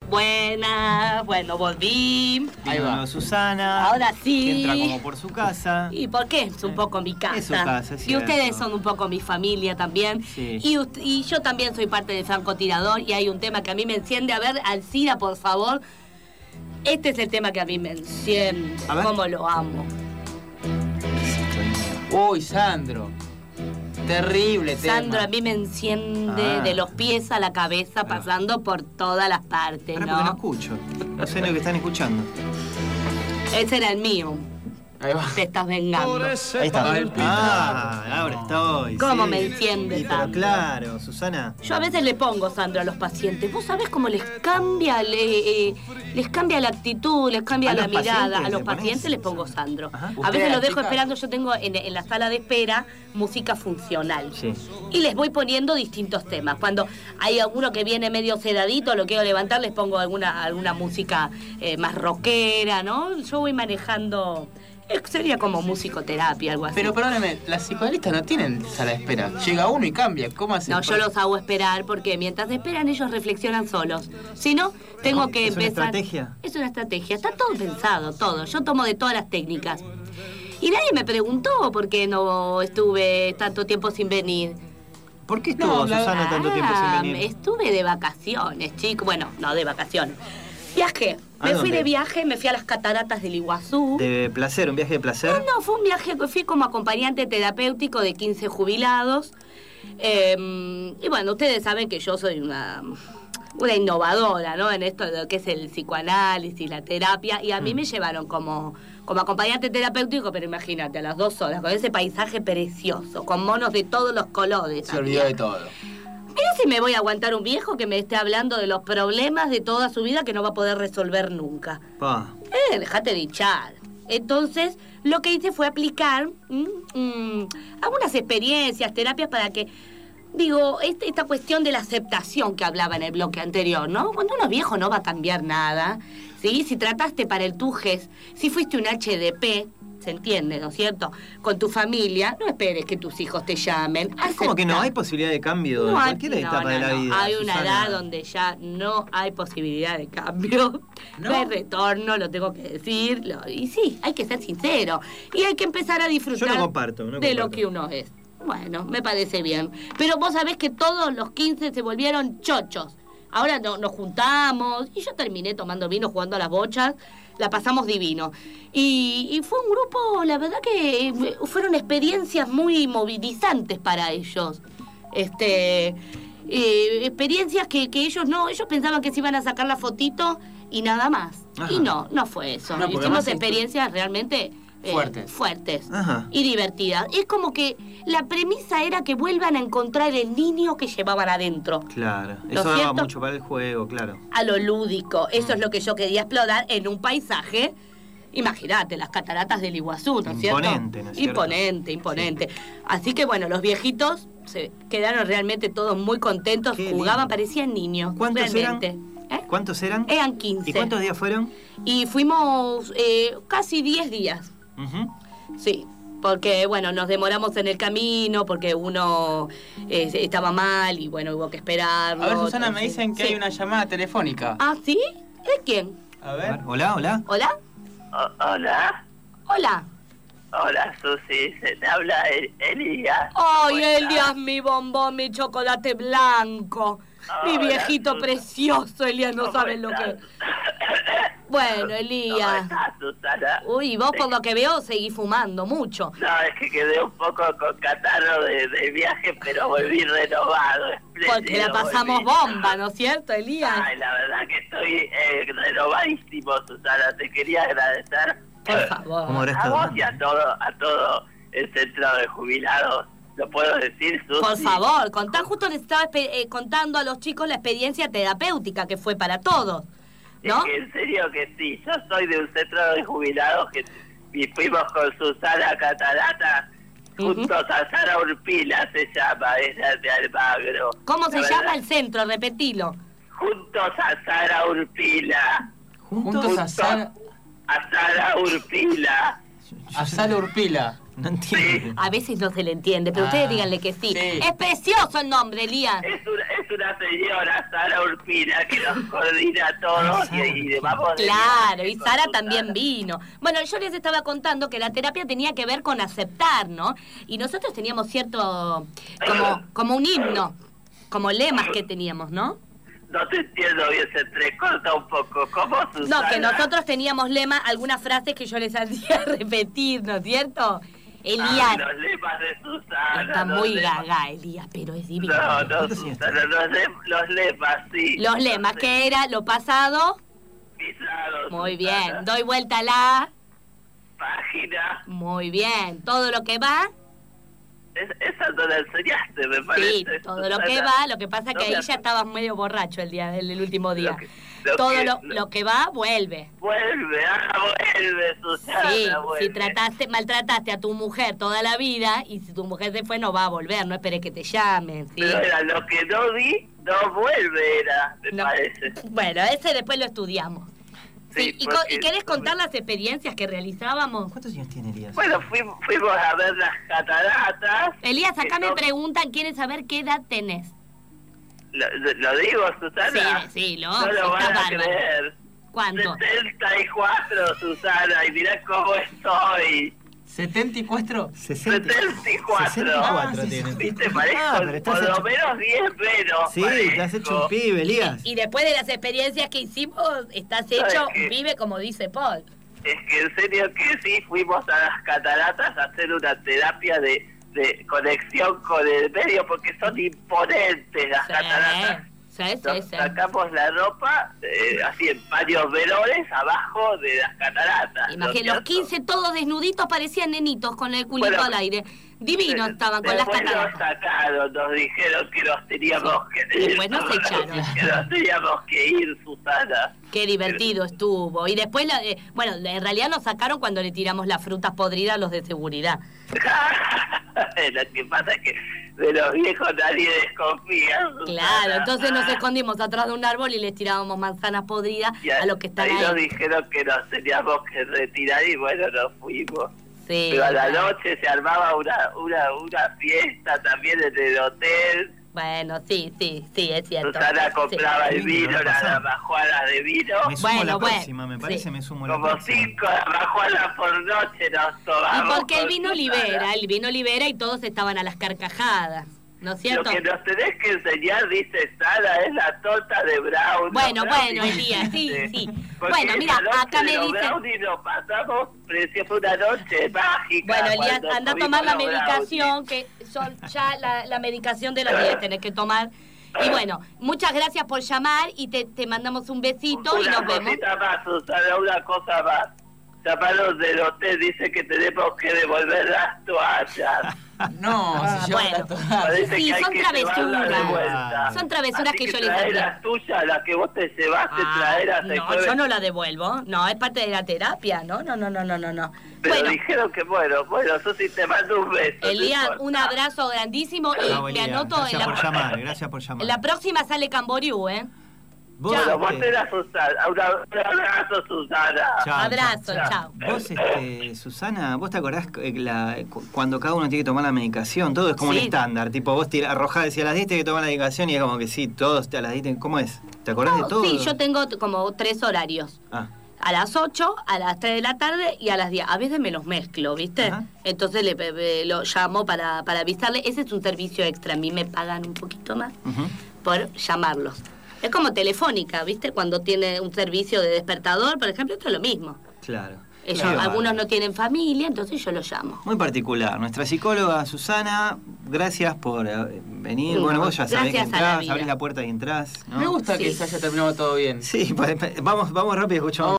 Buenas, bueno, volví. Ahí va Susana. Ahora sí. Que entra como por su casa. ¿Y por qué? Es un poco mi casa. Es su casa, es y cierto. ustedes son un poco mi familia también. Sí. Y yo también soy parte del francotirador y hay un tema que a mí me enciende. A ver, Alcina, por favor. Este es el tema que a mí me enciende. A ver. Cómo lo amo. Uy, Sandro. Terrible tema. Sandro, a mí me enciende de los pies a la cabeza, pasando por todas las partes, Ahora ¿no? porque no escucho. No sé lo que están escuchando. Ese era el mío. Ahí va. Te estás vengando. Ahí está. Ahora estoy. ¿Cómo sí. me enciende, Sí, pero Sandro? claro, Susana. Yo a veces le pongo, Sandro, a los pacientes. ¿Vos sabés cómo les cambia les cambia la actitud, les cambia ¿A la los mirada? pacientes A los le ponés? pacientes les pongo Sandro. Ajá. A ¿Usted, veces los dejo chica? esperando. Yo tengo en la sala de espera música funcional. Sí. Y les voy poniendo distintos temas. Cuando hay alguno que viene medio sedadito, lo quiero levantar, les pongo alguna música más rockera, ¿no? Yo voy manejando... Sería como musicoterapia, algo así. Pero perdóneme, las psicoanalistas no tienen sala de espera. Llega uno y cambia. ¿Cómo hace? No, yo los hago esperar porque mientras esperan ellos reflexionan solos. Si no, tengo que ¿Es una empezar... estrategia? Es una estrategia. Está todo pensado, todo. Yo tomo de todas las técnicas. Y nadie me preguntó por qué no estuve tanto tiempo sin venir. ¿Por qué estuvo Susana tanto tiempo sin venir? Estuve de vacaciones, chicos. Bueno, no de vacaciones. Viajé. ¿A Me fui dónde? de viaje, me fui a las cataratas del Iguazú. ¿De placer? ¿Un viaje de placer? No, fue un viaje que fui como acompañante terapéutico de 15 jubilados. Y bueno, ustedes saben que yo soy una innovadora, ¿no? En esto de lo que es el psicoanálisis, la terapia. Y a mí me llevaron como acompañante terapéutico, pero imagínate, a las 2 horas, con ese paisaje precioso, con monos de todos los colores. Se olvidó de todo. Mira si me voy a aguantar un viejo que me esté hablando de los problemas de toda su vida que no va a poder resolver nunca. Pa. Dejate de hinchar. Entonces, lo que hice fue aplicar algunas experiencias, terapias para que, esta cuestión de la aceptación que hablaba en el bloque anterior, ¿no? Cuando uno es viejo no va a cambiar nada, ¿sí? Si trataste para el TUJES, si fuiste un HDP, se entiende, ¿no es cierto? Con tu familia, no esperes que tus hijos te llamen. Es como que no hay posibilidad de cambio en cualquier etapa de la vida. Hay una Susana. edad donde ya no hay posibilidad de cambio. No hay retorno, lo tengo que decir. Y sí, hay que ser sincero. Y hay que empezar a disfrutar Yo no comparto, de lo que uno es. Bueno, me parece bien. Pero vos sabés que todos los 15 se volvieron chochos. Ahora nos juntamos y yo terminé tomando vino, jugando a las bochas. La pasamos divino. Y fue un grupo, la verdad que fueron experiencias muy movilizantes para ellos. Experiencias que ellos pensaban que se iban a sacar la fotito y nada más. Ajá. Y no fue eso. No, porque Hicimos además experiencias realmente fuertes Ajá. y divertidas. Es como que la premisa era que vuelvan a encontrar el niño que llevaban adentro. Claro. ¿No Eso es daba cierto? mucho para el juego, claro. A lo lúdico. Eso es lo que yo quería explorar en un paisaje. Imagínate, las cataratas del Iguazú, ¿no es cierto? Imponente, ¿no es cierto? Imponente. Así que bueno, los viejitos se quedaron realmente todos muy contentos, Qué jugaban, lindo. parecían niños. ¿Cuántos realmente. ¿Eh? ¿Cuántos eran? Eran 15. ¿Y cuántos días fueron? Y fuimos casi 10 días. Ujú. Sí, porque bueno, nos demoramos en el camino, porque uno estaba mal y bueno, hubo que esperarlo. A ver, Susana, me entonces- dicen que Sí. hay una llamada telefónica. ¿Ah, sí? ¿De quién? A A ver. ver, hola. ¿Hola? Hola, Hola. hola Susi, se te habla Elías. Ay, ¿Cómo estás? Elías, mi bombón, mi chocolate blanco. Mi Hola, viejito Susana. precioso, Elías, no ¿Cómo saben lo que... estás? Bueno, ¿Cómo Elías. estás, Susana? Uy, vos por lo que veo seguís fumando mucho. No, es que quedé un poco con catarro de viaje, pero volví renovado. Porque espléndido, la pasamos volví. bomba, ¿no es cierto, Elías? Ay, la verdad que estoy renovadísimo, Susana. Te quería agradecer Por favor. ¿Cómo habrá a estado? vos y a todo el centro de jubilados. ¿Lo puedo decir, Susi? Por favor, contá, justo les estaba contando a los chicos la experiencia terapéutica que fue para todos, ¿no? Es que en serio que sí, yo soy de un centro de jubilados que y fuimos con Susana Catarata juntos a Sara Urpila, se llama, ella de Almagro. ¿Cómo La se verdad, llama el centro? Repetilo. Juntos a Sara Urpila. Juntos a Sara A Sara Urpila. Urpila. No entiendo. A veces no se le entiende, pero ustedes díganle que sí. Sí. Es precioso el nombre, Elías. Es una señora, Sara Urpina, que nos coordina todo y vamos. Claro, y Sara también vino. Bueno, yo les estaba contando que la terapia tenía que ver con aceptar, ¿no? Y nosotros teníamos cierto, como un himno, como lemas que teníamos, ¿no? No te entiendo bien, se entrecorta un poco. ¿Cómo, Susana? No, que nosotros teníamos lemas, algunas frases que yo les hacía repetir, ¿no es cierto? Elías. Los lemas de Susana. Está muy gaga, Elías, pero es divino. No, Susana, los lemas, sí. Los lemas, ¿qué era? Lo pasado. Pisado, Muy Susana. bien. Doy vuelta a la Página. Muy bien. Todo lo que va. Esa no la enseñaste, me parece. Sí, todo lo Susana. que va. Lo que pasa es que No, ahí ya estabas medio borracho el último día. Todo Lo que va, vuelve. Vuelve, Susana, Sí, vuelve. si maltrataste a tu mujer toda la vida y si tu mujer se fue no va a volver, no esperes que te llamen, ¿sí? Pero era lo que no vi, no vuelve, me parece. Bueno, ese después lo estudiamos. Sí, Sí, ¿Y querés contar las experiencias que realizábamos? ¿Cuántos años tiene Elías? Bueno, fuimos a ver las cataratas. Elías, acá me Eso- preguntan, quieren saber qué edad tenés. ¿Lo digo, Susana? Sí, No lo van está a bárbaro. creer. ¿Cuánto? 74, Susana, y mirá cómo estoy. 74. 64 tiene. ¿Viste? Parezco Pero estás por lo hecho... menos 10 menos. Sí, te has hecho un pibe, Elías. Y después de las experiencias que hicimos, estás ¿Sabes hecho qué? un pibe como dice Paul. Es que en serio que sí, fuimos a las cataratas a hacer una terapia de conexión con el medio, porque son imponentes las cataratas. Nos sacamos la ropa así en varios velones abajo de las cataratas. Imagínate, los 15 todos desnuditos parecían nenitos con el culito al aire. Divinos estaban con las Después cataratas. nos sacaron, nos dijeron que nos teníamos que ir. Después nos echaron. Que nos teníamos que ir, Susana. Qué divertido estuvo. Y después, bueno, en realidad nos sacaron cuando le tiramos las frutas podridas a los de seguridad. Lo que pasa es que de los viejos nadie desconfía, Susana. Claro, entonces nos escondimos atrás de un árbol y les tirábamos manzanas podridas Y a los que están ahí nos ahí. dijeron que nos teníamos que retirar y bueno, nos fuimos. Sí. Pero a la noche se armaba una fiesta también en el hotel. Bueno, sí, es cierto. Susana compraba Sí. el vino, Lindo, las pasó. majuanas de vino. Me sumo Bueno, la bueno, próxima, me parece, sí. me sumo la Como próxima. 5 majuanas por noche nos tomamos. Y porque el con vino Susana. libera y todos estaban a las carcajadas, ¿no es Lo cierto? que nos tenés que enseñar, dice Sara, es la torta de brownie. Bueno, Brownie, Elías, sí. Porque Bueno, mira, esa noche acá me los dicen... brownies nos pasamos, pareció fue una noche mágica. Bueno, Elías, cuando anda a tomar la comimos los medicación, que son ya la medicación de los 10 tenés que tomar. Y bueno, muchas gracias por llamar y te mandamos un besito y nos vemos. Una cosita más, Susana, una cosa más. Llamaron del hotel, dice que tenemos que devolver las toallas. No, se lleva bueno. la toalla. Parece Sí, que hay son que llevarlas de travesuras. vuelta. Son travesuras Así que yo les trae hacía. las tuyas, las que vos te llevaste, traerlas el no, jueves. yo no la devuelvo. No, es parte de la terapia. No. Pero Bueno, dijeron que bueno, Susi, te mando un beso. Elías, no un importa. abrazo grandísimo Chao, y me Elías. anoto Gracias por llamar, gracias por llamar. en la próxima sale Camboriú, ¿eh? Vos, Bueno, vos este, tenés a Susana. Un abrazo, Susana. chao, Abrazo, chao. chao. Vos, Susana, ¿vos te acordás cuando cada uno tiene que tomar la medicación? Todo es como Sí. el estándar. Tipo, vos arrojás, decís a las 10 tenés que tomar la medicación y es como que sí, todos a las 10. ¿Cómo es? ¿Te acordás de todo? Sí, yo tengo como 3 horarios. Ah, A las 8, a las 3 de la tarde y a las 10. A veces me los mezclo, ¿viste? Ajá. Entonces lo llamo para avisarle. Ese es un servicio extra. A mí me pagan un poquito más ujú. por llamarlos. Es como Telefónica, ¿viste? Cuando tiene un servicio de despertador, por ejemplo, esto es lo mismo. Claro. Ellos, Qué algunos bárbaro. no tienen familia, entonces yo los llamo. Muy particular. Nuestra psicóloga Susana, gracias por venir. No, Bueno, vos ya sabés que gracias a la entrás, vida. abrís la puerta y entrás, ¿no? Me gusta Sí. que se haya terminado todo bien. Sí, vamos rápido, escuchamos.